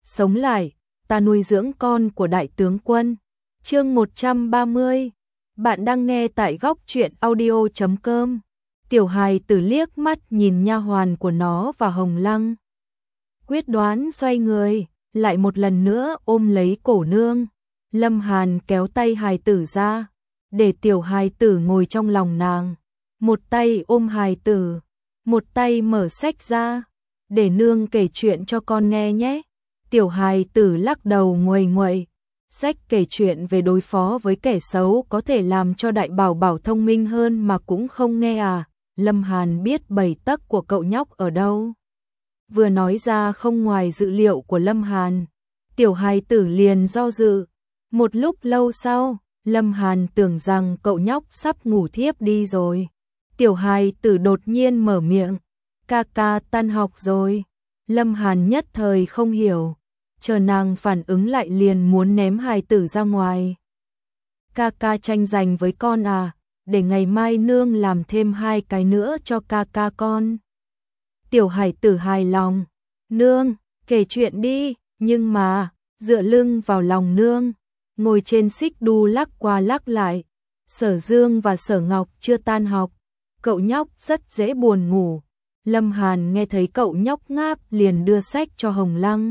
sống lại, ta nuôi dưỡng con của đại tướng quân. Chương 130. Bạn đang nghe tại góc truyện audio.com. Tiểu hài tử liếc mắt nhìn nha hoàn của nó và Hồng Lăng. Quyết đoán xoay người, lại một lần nữa ôm lấy cổ nương. Lâm Hàn kéo tay hài tử ra, để tiểu hài tử ngồi trong lòng nàng. Một tay ôm hài tử, một tay mở sách ra, để nương kể chuyện cho con nghe nhé. Tiểu hài tử lắc đầu nguầy nguậy. Sách kể chuyện về đối phó với kẻ xấu có thể làm cho đại bảo bảo thông minh hơn mà cũng không nghe à. Lâm Hàn biết 7 tấc của cậu nhóc ở đâu. Vừa nói ra không ngoài dự liệu của Lâm Hàn. Tiểu hài tử liền do dự. Một lúc lâu sau, Lâm Hàn tưởng rằng cậu nhóc sắp ngủ thiếp đi rồi. Tiểu hài tử đột nhiên mở miệng. Ca ca tan học rồi. Lâm Hàn nhất thời không hiểu. Chờ nàng phản ứng lại liền muốn ném hài tử ra ngoài. Ca ca tranh giành với con à, để ngày mai nương làm thêm 2 cái nữa cho ca ca con. Tiểu hài tử hài lòng. Nương, kể chuyện đi, nhưng mà, dựa lưng vào lòng nương, ngồi trên xích đu lắc qua lắc lại. Sở Dương và Sở Ngọc chưa tan học, cậu nhóc rất dễ buồn ngủ. Lâm Hàn nghe thấy cậu nhóc ngáp liền đưa sách cho Hồng Lăng.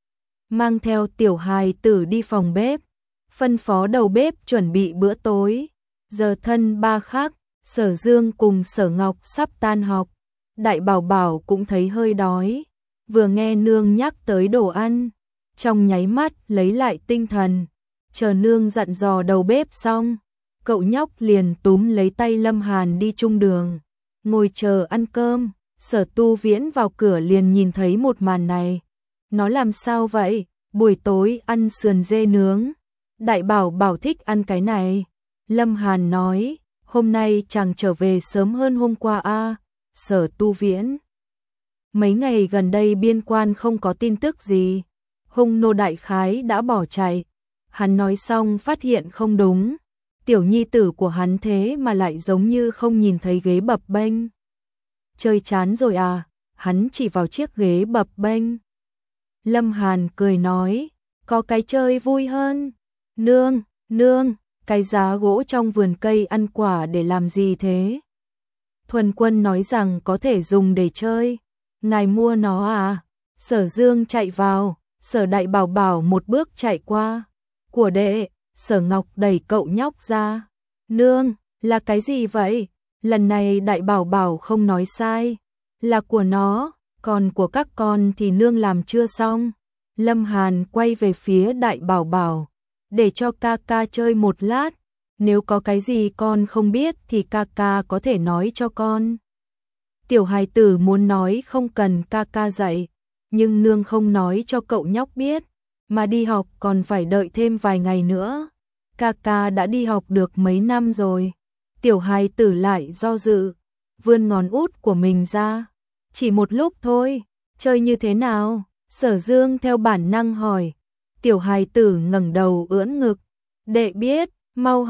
Mang theo tiểu hài tử đi phòng bếp, phân phó đầu bếp chuẩn bị bữa tối. Giờ thân 3 khắc, Sở Dương cùng Sở Ngọc sắp tan học. Đại bảo bảo cũng thấy hơi đói, vừa nghe nương nhắc tới đồ ăn, trong nháy mắt lấy lại tinh thần. Chờ nương dặn dò đầu bếp xong, cậu nhóc liền túm lấy tay Lâm Hàn đi chung đường, ngồi chờ ăn cơm. Sở Tu Viễn vào cửa liền nhìn thấy một màn này. Nó làm sao vậy? Buổi tối ăn sườn dê nướng. Đại bảo bảo thích ăn cái này. Lâm Hàn nói, hôm nay chàng trở về sớm hơn hôm qua a. Sở Tu Viễn. Mấy ngày gần đây biên quan không có tin tức gì. Hung nô đại khái đã bỏ chạy. Hắn nói xong phát hiện không đúng. Tiểu nhi tử của hắn thế mà lại giống như không nhìn thấy ghế bập bênh. Chơi chán rồi à? Hắn chỉ vào chiếc ghế bập bênh. Lâm Hàn cười nói, có cái chơi vui hơn. Nương, cái giá gỗ trong vườn cây ăn quả để làm gì thế? Thuần Quân nói rằng có thể dùng để chơi. Ngài mua nó à? Sở Dương chạy vào, Sở Đại bảo bảo một bước chạy qua. Của đệ. Sở Ngọc đẩy cậu nhóc ra. Nương, là cái gì vậy? Lần này Đại bảo bảo không nói sai. Là của nó, còn của các con thì nương làm chưa xong. Lâm Hàn quay về phía Đại bảo bảo. Để cho ca ca chơi một lát. Nếu có cái gì con không biết thì ca ca có thể nói cho con. Tiểu hài tử muốn nói không cần ca ca dạy. Nhưng nương không nói cho cậu nhóc biết. Mà đi học còn phải đợi thêm vài ngày nữa. Ca ca đã đi học được mấy năm rồi. Tiểu hài tử lại do dự, vươn ngón út của mình ra. Chỉ một lúc thôi, chơi như thế nào? Sở Dương theo bản năng hỏi. Tiểu hài tử ngẩng đầu ưỡn ngực. Đệ biết, mau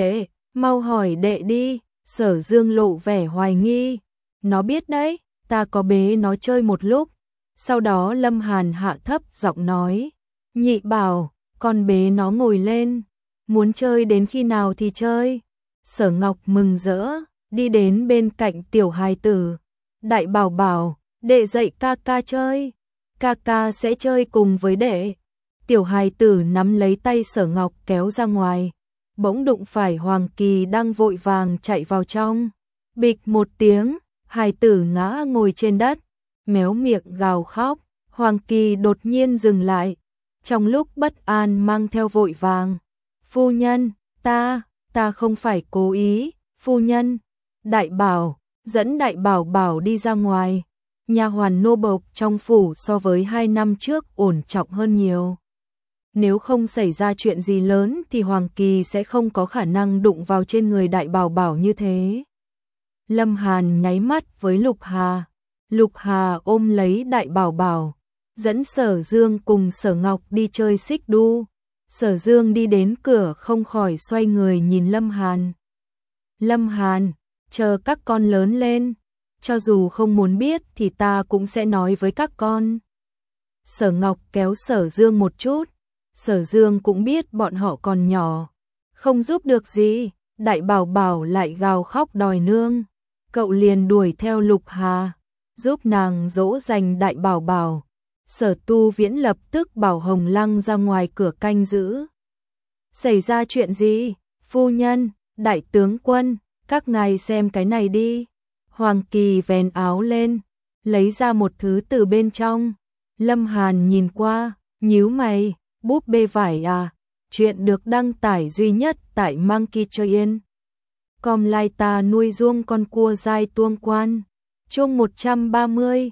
hỏi đệ đi. Sở Dương lộ vẻ hoài nghi. Nó biết đấy, ta có bế nó chơi một lúc. Sau đó Lâm Hàn hạ thấp giọng nói. Nhị bảo, con bế nó ngồi lên. Muốn chơi đến khi nào thì chơi. Sở Ngọc mừng rỡ, đi đến bên cạnh tiểu hài tử. Đại bảo bảo, đệ dạy ca ca chơi. Ca ca sẽ chơi cùng với đệ. Tiểu hài tử nắm lấy tay Sở Ngọc kéo ra ngoài. Bỗng đụng phải Hoàng Kỳ đang vội vàng chạy vào trong. Bịch một tiếng, hài tử ngã ngồi trên đất, méo miệng gào khóc. Hoàng Kỳ đột nhiên dừng lại, trong lúc bất an mang theo vội vàng. Phu nhân, ta không phải cố ý, phu nhân. Đại bảo, dẫn Đại bảo bảo đi ra ngoài. Nha hoàn nô bộc trong phủ so với 2 năm trước ổn trọng hơn nhiều. Nếu không xảy ra chuyện gì lớn thì Hoàng Kỳ sẽ không có khả năng đụng vào trên người Đại bảo bảo như thế. Lâm Hàn nháy mắt với Lục Hà. Lục Hà ôm lấy Đại bảo bảo, dẫn Sở Dương cùng Sở Ngọc đi chơi xích đu. Sở Dương đi đến cửa không khỏi xoay người nhìn Lâm Hàn. Lâm Hàn, chờ các con lớn lên, cho dù không muốn biết thì ta cũng sẽ nói với các con. Sở Ngọc kéo Sở Dương một chút, Sở Dương cũng biết bọn họ còn nhỏ, không giúp được gì, Đại Bảo Bảo lại gào khóc đòi nương, cậu liền đuổi theo Lục Hà, giúp nàng dỗ dành Đại Bảo Bảo. Sở Tu Viễn lập tức bảo Hồng Lăng ra ngoài cửa canh giữ. Xảy ra chuyện gì? Phu nhân, đại tướng quân, các ngài xem cái này đi. Hoàng Kỳ vén áo lên, lấy ra một thứ từ bên trong. Lâm Hàn nhìn qua, nhíu mày, búp bê vải à? Chuyện được đăng tải duy nhất tại Monkey Train. Com lai ta nuôi ruông con cua dai tuông quan. Chương 130.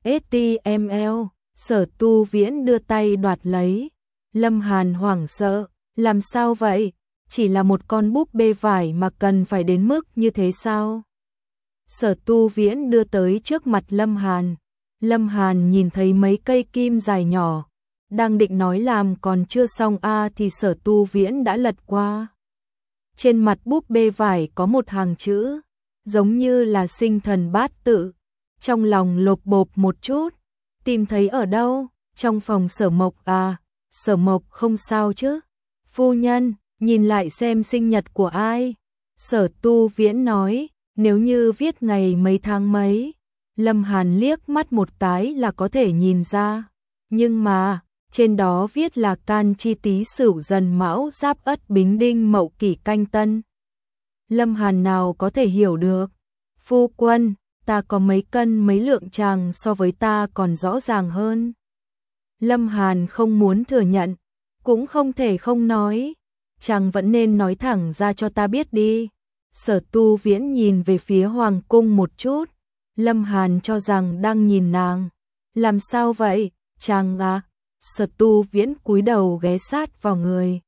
HTML. Sở Tu Viễn đưa tay đoạt lấy. Lâm Hàn hoảng sợ, làm sao vậy? Chỉ là một con búp bê vải mà cần phải đến mức như thế sao? Sở Tu Viễn đưa tới trước mặt Lâm Hàn. Lâm Hàn nhìn thấy mấy cây kim dài nhỏ, đang định nói làm còn chưa xong thì Sở Tu Viễn đã lật qua. Trên mặt búp bê vải có một hàng chữ, giống như là sinh thần bát tự. Trong lòng lột bột một chút, tìm thấy ở đâu? Trong phòng Sở Mộc à? Sở Mộc không sao chứ? Phu nhân, nhìn lại xem sinh nhật của ai? Sở Tu Viễn nói, nếu như viết ngày mấy tháng mấy. Lâm Hàn liếc mắt một cái là có thể nhìn ra. Nhưng mà, trên đó viết là Can Chi Tý Sửu Dần Mão Giáp Ất Bính Đinh Mậu Kỷ Canh Tân. Lâm Hàn nào có thể hiểu được? Phu quân, ta có mấy cân mấy lượng, chàng so với ta còn rõ ràng hơn. Lâm Hàn không muốn thừa nhận, cũng không thể không nói. Chàng vẫn nên nói thẳng ra cho ta biết đi. Sở Tu Viễn nhìn về phía Hoàng cung một chút. Lâm Hàn cho rằng đang nhìn nàng. Làm sao vậy, chàng à? Sở Tu Viễn cúi đầu ghé sát vào người.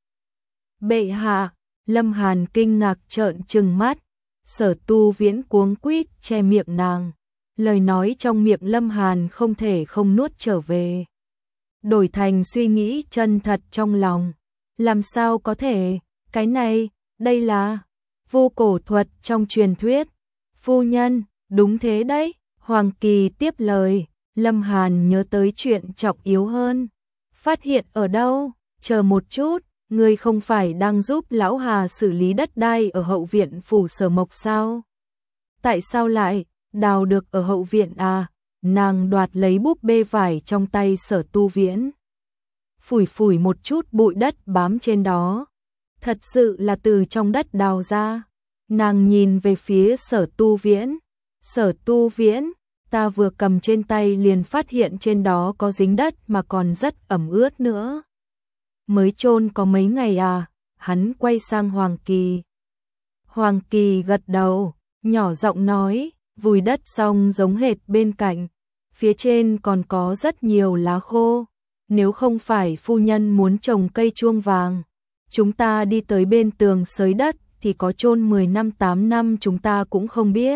Bệ hạ. Lâm Hàn kinh ngạc trợn trừng mắt. Sở Tu Viễn cuống quýt che miệng nàng. Lời nói trong miệng Lâm Hàn không thể không nuốt trở về, đổi thành suy nghĩ chân thật trong lòng. Làm sao có thể? Cái này, đây là vô cổ thuật trong truyền thuyết. Phu nhân, đúng thế đấy. Hoàng Kỳ tiếp lời. Lâm Hàn nhớ tới chuyện trọng yếu hơn. Phát hiện ở đâu? Chờ một chút, ngươi không phải đang giúp lão Hà xử lý đất đai ở hậu viện phủ Sở Mộc sao? Tại sao lại đào được ở hậu viện à? Nàng đoạt lấy búp bê vải trong tay Sở Tu Viễn, phủi phủi một chút bụi đất bám trên đó. Thật sự là từ trong đất đào ra. Nàng nhìn về phía Sở Tu Viễn. Sở Tu Viễn, ta vừa cầm trên tay liền phát hiện trên đó có dính đất mà còn rất ẩm ướt nữa. Mới chôn có mấy ngày à? Hắn quay sang Hoàng Kỳ. Hoàng Kỳ gật đầu, nhỏ giọng nói, vùi đất xong giống hệt bên cạnh. Phía trên còn có rất nhiều lá khô. Nếu không phải phu nhân muốn trồng cây chuông vàng, chúng ta đi tới bên tường xới đất thì có chôn 10 năm 8 năm chúng ta cũng không biết.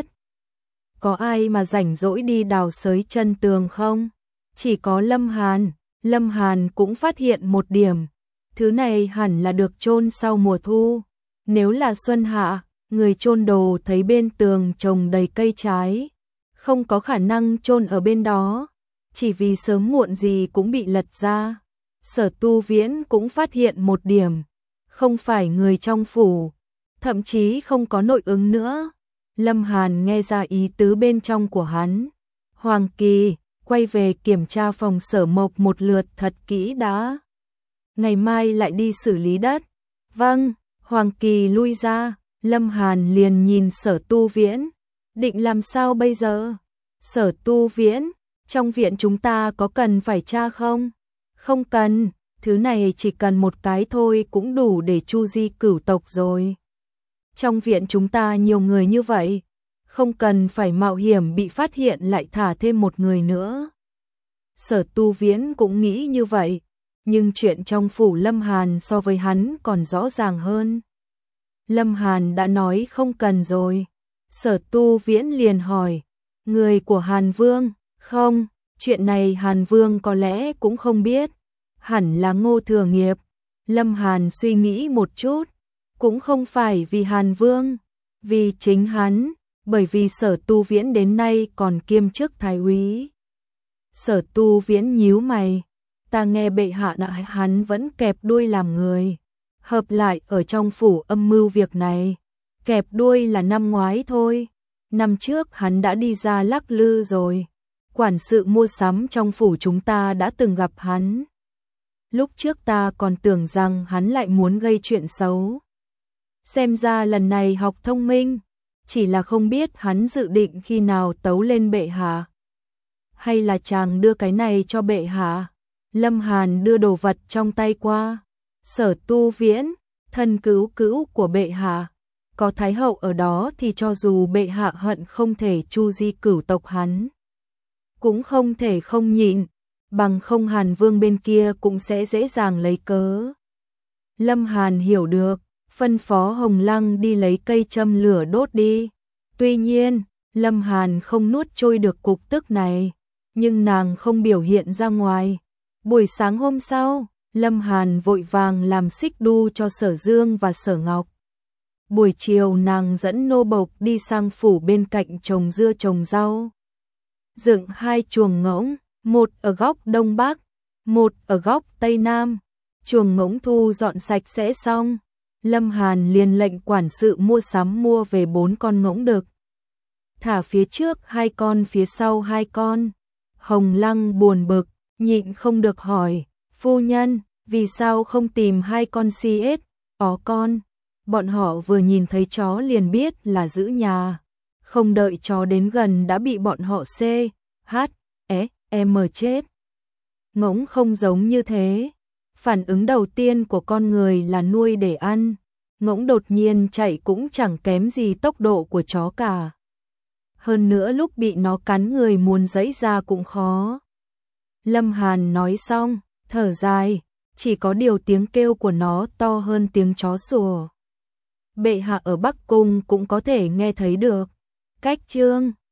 Có ai mà rảnh rỗi đi đào xới chân tường không? Chỉ có Lâm Hàn. Lâm Hàn cũng phát hiện một điểm. Thứ này hẳn là được chôn sau mùa thu. Nếu là xuân hạ, người chôn đồ thấy bên tường trồng đầy cây trái, không có khả năng chôn ở bên đó. Chỉ vì sớm muộn gì cũng bị lật ra. Sở Tu Viễn cũng phát hiện một điểm. Không phải người trong phủ, thậm chí không có nội ứng nữa. Lâm Hàn nghe ra ý tứ bên trong của hắn. Hoàng Kỳ, quay về kiểm tra phòng Sở Mộc một lượt thật kỹ đã. Ngày mai lại đi xử lý đất. Vâng. Hoàng Kỳ lui ra. Lâm Hàn liền nhìn Sở Tu Viễn. Định làm sao bây giờ? Sở Tu Viễn, trong viện chúng ta có cần phải tra không? Không cần, thứ này chỉ cần một cái thôi cũng đủ để chu di cửu tộc rồi. Trong viện chúng ta nhiều người như vậy, không cần phải mạo hiểm bị phát hiện lại thả thêm một người nữa. Sở Tu Viễn cũng nghĩ như vậy, nhưng chuyện trong phủ Lâm Hàn so với hắn còn rõ ràng hơn. Lâm Hàn đã nói không cần rồi. Sở Tu Viễn liền hỏi, người của Hàn Vương? Không, chuyện này Hàn Vương có lẽ cũng không biết. Hẳn là Ngô Thừa Nghiệp. Lâm Hàn suy nghĩ một chút, cũng không phải vì Hàn Vương, vì chính hắn, bởi vì Sở Tu Viễn đến nay còn kiêm chức thái úy. Sở Tu Viễn nhíu mày, ta nghe bệ hạ nói hắn vẫn kẹp đuôi làm người, hợp lại ở trong phủ âm mưu việc này. Kẹp đuôi là năm ngoái thôi, năm trước hắn đã đi ra lắc lư rồi. Quản sự mua sắm trong phủ chúng ta đã từng gặp hắn. Lúc trước ta còn tưởng rằng hắn lại muốn gây chuyện xấu. Xem ra lần này học thông minh, chỉ là không biết hắn dự định khi nào tấu lên bệ hạ. Hay là chàng đưa cái này cho bệ hạ? Lâm Hàn đưa đồ vật trong tay qua. Sở Tu Viễn, thân cứu cữu của bệ hạ. Có Thái hậu ở đó thì cho dù bệ hạ hận không thể chu di cửu tộc hắn, cũng không thể không nhịn, bằng không Hàn Vương bên kia cũng sẽ dễ dàng lấy cớ. Lâm Hàn hiểu được, phân phó Hồng Lăng đi lấy cây châm lửa đốt đi. Tuy nhiên, Lâm Hàn không nuốt trôi được cục tức này, nhưng nàng không biểu hiện ra ngoài. Buổi sáng hôm sau, Lâm Hàn vội vàng làm xích đu cho Sở Dương và Sở Ngọc. Buổi chiều nàng dẫn nô bộc đi sang phủ bên cạnh trồng dưa trồng rau. Dựng 2 chuồng ngỗng, một ở góc đông bắc, một ở góc tây nam. Chuồng ngỗng thu dọn sạch sẽ xong, Lâm Hàn liền lệnh quản sự mua sắm mua về 4 con ngỗng đực. Thả phía trước 2 con, phía sau 2 con. Hồng Lăng buồn bực, nhịn không được hỏi, phu nhân, vì sao không tìm 2 con CS, ó con? Bọn họ vừa nhìn thấy chó liền biết là giữ nhà, không đợi chó đến gần đã bị bọn họ chết. Ngỗng không giống như thế. Phản ứng đầu tiên của con người là nuôi để ăn. Ngỗng đột nhiên chạy cũng chẳng kém gì tốc độ của chó cả. Hơn nữa lúc bị nó cắn người muốn giãy ra cũng khó. Lâm Hàn nói xong, thở dài, chỉ có điều tiếng kêu của nó to hơn tiếng chó sủa. Bệ hạ ở Bắc Cung cũng có thể nghe thấy được. Cách chương